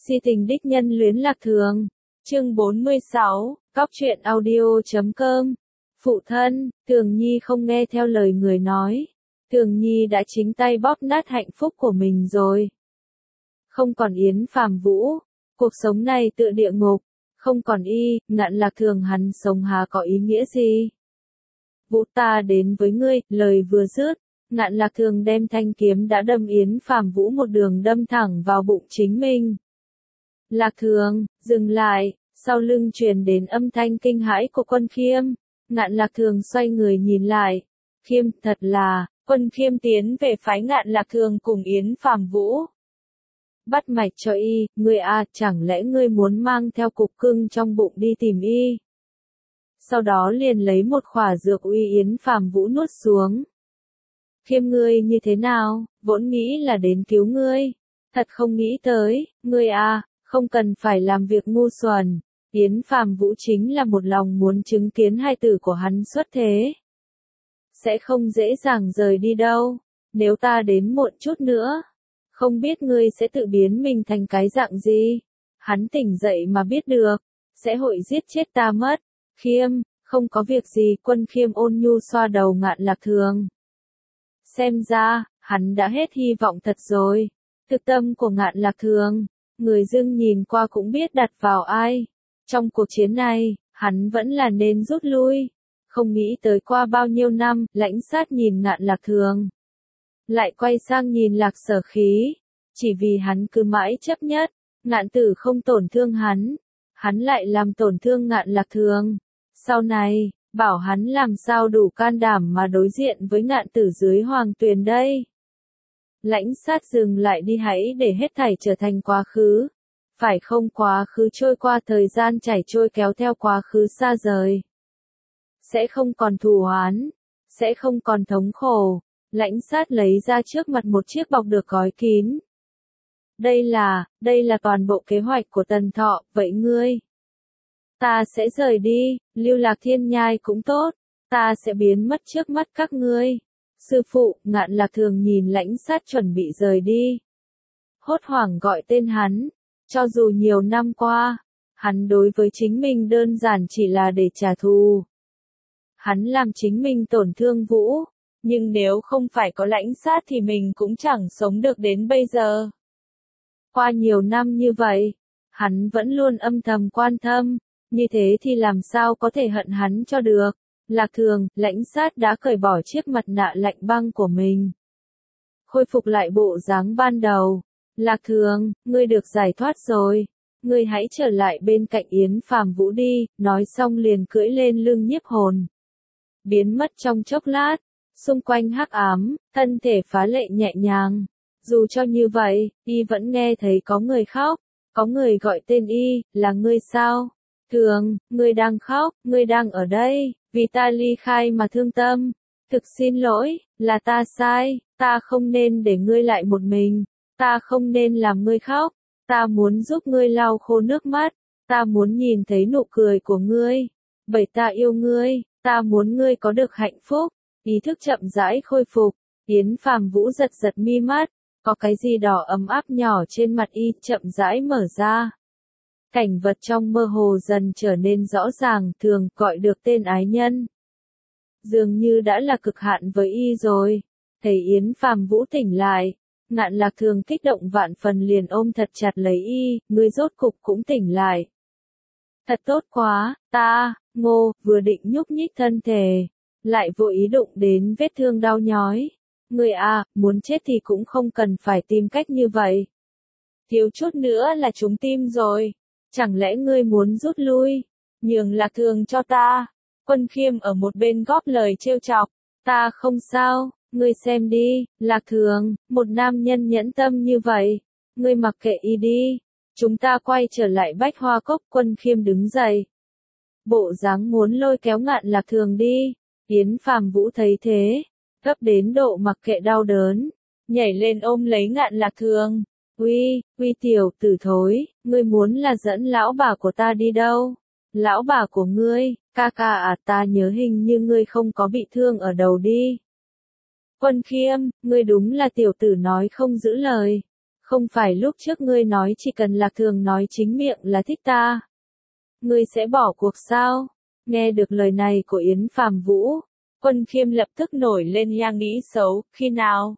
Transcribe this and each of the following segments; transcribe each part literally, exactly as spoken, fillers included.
Si tình đích nhân luyến Lạc Thường. Chương bốn mươi sáu, Cóc truyện audio chấm com. Phụ thân, Thường Nhi không nghe theo lời người nói. Thường Nhi đã chính tay bóp nát hạnh phúc của mình rồi. Không còn Yến Phàm Vũ, cuộc sống này tựa địa ngục, không còn y, Ngạn Lạc Thường hắn sống hà có ý nghĩa gì? Vũ ta đến với ngươi, lời vừa dứt, Ngạn Lạc Thường đem thanh kiếm đã đâm Yến Phàm Vũ một đường đâm thẳng vào bụng chính mình. Lạc Thường, dừng lại, sau lưng truyền đến âm thanh kinh hãi của Quân Khiêm. Ngạn Lạc Thường xoay người nhìn lại. Khiêm, thật là, Quân Khiêm tiến về phái Ngạn Lạc Thường cùng Yến Phàm Vũ. Bắt mạch cho y, ngươi à, chẳng lẽ ngươi muốn mang theo cục cưng trong bụng đi tìm y? Sau đó liền lấy một khỏa dược uy Yến Phàm Vũ nuốt xuống. Khiêm, ngươi như thế nào, vốn nghĩ là đến cứu ngươi. Thật không nghĩ tới, ngươi à, không cần phải làm việc ngu xuẩn. Yến Phàm Vũ chính là một lòng muốn chứng kiến hai tử của hắn xuất thế. Sẽ không dễ dàng rời đi đâu, nếu ta đến muộn chút nữa. Không biết ngươi sẽ tự biến mình thành cái dạng gì. Hắn tỉnh dậy mà biết được, sẽ hội giết chết ta mất. Khiêm, không có việc gì. Quân Khiêm ôn nhu xoa đầu Ngạn Lạc Thường. Xem ra, hắn đã hết hy vọng thật rồi. Thực tâm của Ngạn Lạc Thường, người dưng nhìn qua cũng biết đặt vào ai. Trong cuộc chiến này, hắn vẫn là nên rút lui. Không nghĩ tới qua bao nhiêu năm, Lãnh Sát nhìn Ngạn Lạc Thường. Lại quay sang nhìn Lạc Sở Khí. Chỉ vì hắn cứ mãi chấp nhất, Ngạn Tử không tổn thương hắn. Hắn lại làm tổn thương Ngạn Lạc Thường. Sau này, bảo hắn làm sao đủ can đảm mà đối diện với Ngạn Tử dưới hoàng tuyền đây. Lãnh Sát dừng lại đi, hãy để hết thảy trở thành quá khứ. Phải không, quá khứ trôi qua, thời gian chảy trôi kéo theo quá khứ xa rời. Sẽ không còn thù oán, sẽ không còn thống khổ. Lãnh Sát lấy ra trước mặt một chiếc bọc được gói kín. Đây là, đây là toàn bộ kế hoạch của Tần Thọ, vậy ngươi? Ta sẽ rời đi, lưu lạc thiên nhai cũng tốt, ta sẽ biến mất trước mắt các ngươi. Sư phụ, Ngạn Lạc Thường nhìn Lãnh Sát chuẩn bị rời đi. Hốt hoảng gọi tên hắn, cho dù nhiều năm qua, hắn đối với chính mình đơn giản chỉ là để trả thù. Hắn làm chính mình tổn thương Vũ, nhưng nếu không phải có Lãnh Sát thì mình cũng chẳng sống được đến bây giờ. Qua nhiều năm như vậy, hắn vẫn luôn âm thầm quan tâm, như thế thì làm sao có thể hận hắn cho được. Lạc Thường, Lãnh Sát đã cởi bỏ chiếc mặt nạ lạnh băng của mình. Khôi phục lại bộ dáng ban đầu. Lạc Thường, ngươi được giải thoát rồi. Ngươi hãy trở lại bên cạnh Yến Phàm Vũ đi, nói xong liền cưỡi lên lưng Nhiếp Hồn. Biến mất trong chốc lát, xung quanh hắc ám, thân thể phá lệ nhẹ nhàng. Dù cho như vậy, y vẫn nghe thấy có người khóc, có người gọi tên y, là ngươi sao? Thường, ngươi đang khóc, ngươi đang ở đây, vì ta ly khai mà thương tâm. Thực xin lỗi, là ta sai, ta không nên để ngươi lại một mình, ta không nên làm ngươi khóc, ta muốn giúp ngươi lau khô nước mắt, ta muốn nhìn thấy nụ cười của ngươi, bởi ta yêu ngươi, ta muốn ngươi có được hạnh phúc. Ý thức chậm rãi khôi phục, Yến Phàm Vũ giật giật mi mắt, có cái gì đỏ ấm áp nhỏ trên mặt y chậm rãi mở ra. Cảnh vật trong mơ hồ dần trở nên rõ ràng, Thường gọi được tên ái nhân. Dường như đã là cực hạn với y rồi. Thấy Yến Phàm Vũ tỉnh lại, Ngạn Lạc Thường kích động vạn phần liền ôm thật chặt lấy y, ngươi rốt cục cũng tỉnh lại. Thật tốt quá, ta, Ngô, vừa định nhúc nhích thân thể, lại vô ý đụng đến vết thương đau nhói. Ngươi à, muốn chết thì cũng không cần phải tìm cách như vậy. Thiếu chút nữa là trúng tim rồi. Chẳng lẽ ngươi muốn rút lui, nhường Lạc Thường cho ta? Quân Khiêm ở một bên góp lời trêu chọc. Ta không sao, ngươi xem đi, Lạc Thường, một nam nhân nhẫn tâm như vậy. Ngươi mặc kệ y đi. Chúng ta quay trở lại Bách Hoa Cốc. Quân Khiêm đứng dậy. Bộ dáng muốn lôi kéo Ngạn Lạc Thường đi. Yến Phàm Vũ thấy thế, gấp đến độ mặc kệ đau đớn, nhảy lên ôm lấy Ngạn Lạc Thường. Uy, uy tiểu tử thối, ngươi muốn là dẫn lão bà của ta đi đâu? Lão bà của ngươi, ca ca à, ta nhớ hình như ngươi không có bị thương ở đầu đi. Quân Khiêm, ngươi đúng là tiểu tử nói không giữ lời. Không phải lúc trước ngươi nói chỉ cần Lạc Thường nói chính miệng là thích ta. Ngươi sẽ bỏ cuộc sao? Nghe được lời này của Yến Phàm Vũ, Quân Khiêm lập tức nổi lên nhang nghĩ xấu, khi nào?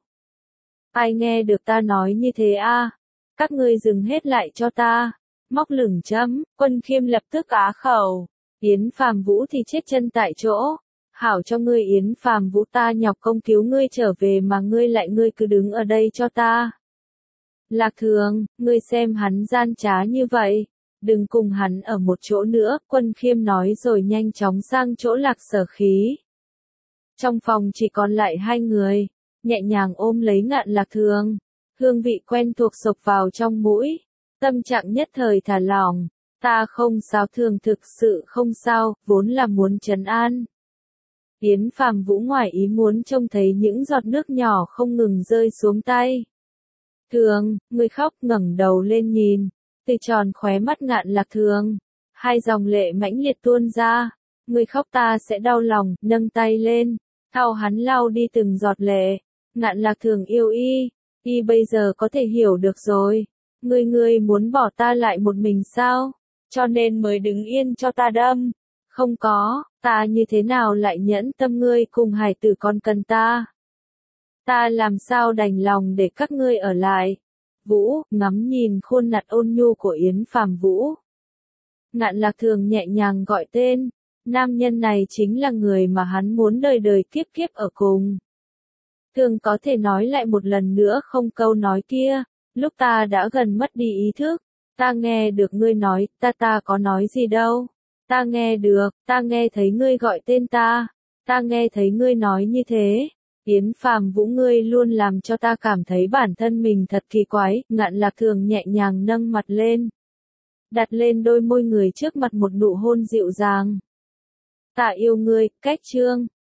Ai nghe được ta nói như thế a? Các ngươi dừng hết lại cho ta. Móc lửng chấm, Quân Khiêm lập tức á khẩu. Yến Phàm Vũ thì chết chân tại chỗ. Hảo cho ngươi Yến Phàm Vũ, ta nhọc công cứu ngươi trở về mà ngươi lại ngươi cứ đứng ở đây cho ta. Lạc Thường, ngươi xem hắn gian trá như vậy. Đừng cùng hắn ở một chỗ nữa, Quân Khiêm nói rồi nhanh chóng sang chỗ Lạc Sở Khí. Trong phòng chỉ còn lại hai người, nhẹ nhàng ôm lấy Ngạn Lạc Thường. Hương vị quen thuộc xộc vào trong mũi. Tâm trạng nhất thời thả lỏng. Ta không sao, Thường thực sự không sao, vốn là muốn trấn an. Yến Phàm Vũ ngoài ý muốn trông thấy những giọt nước nhỏ không ngừng rơi xuống tay. Thường, ngươi khóc, ngẩng đầu lên nhìn. Từ tròn khóe mắt Ngạn Lạc Thường, hai dòng lệ mãnh liệt tuôn ra. Ngươi khóc ta sẽ đau lòng, nâng tay lên, thao hắn lau đi từng giọt lệ. Ngạn Lạc Thường yêu y, y bây giờ có thể hiểu được rồi. Ngươi ngươi muốn bỏ ta lại một mình sao? Cho nên mới đứng yên cho ta đâm. Không có, ta như thế nào lại nhẫn tâm ngươi cùng hải tử con cần ta? Ta làm sao đành lòng để các ngươi ở lại? Vũ, ngắm nhìn khuôn mặt ôn nhu của Yến Phàm Vũ. Ngạn Lạc Thường nhẹ nhàng gọi tên, nam nhân này chính là người mà hắn muốn đời đời kiếp kiếp ở cùng. Thường có thể nói lại một lần nữa không câu nói kia, lúc ta đã gần mất đi ý thức, ta nghe được ngươi nói, ta ta có nói gì đâu. Ta nghe được, ta nghe thấy ngươi gọi tên ta, ta nghe thấy ngươi nói như thế. Yến Phàm Vũ, ngươi luôn làm cho ta cảm thấy bản thân mình thật kỳ quái. Ngạn Lạc Thường nhẹ nhàng nâng mặt lên, đặt lên đôi môi người trước mặt một nụ hôn dịu dàng. Ta yêu ngươi, cách chương.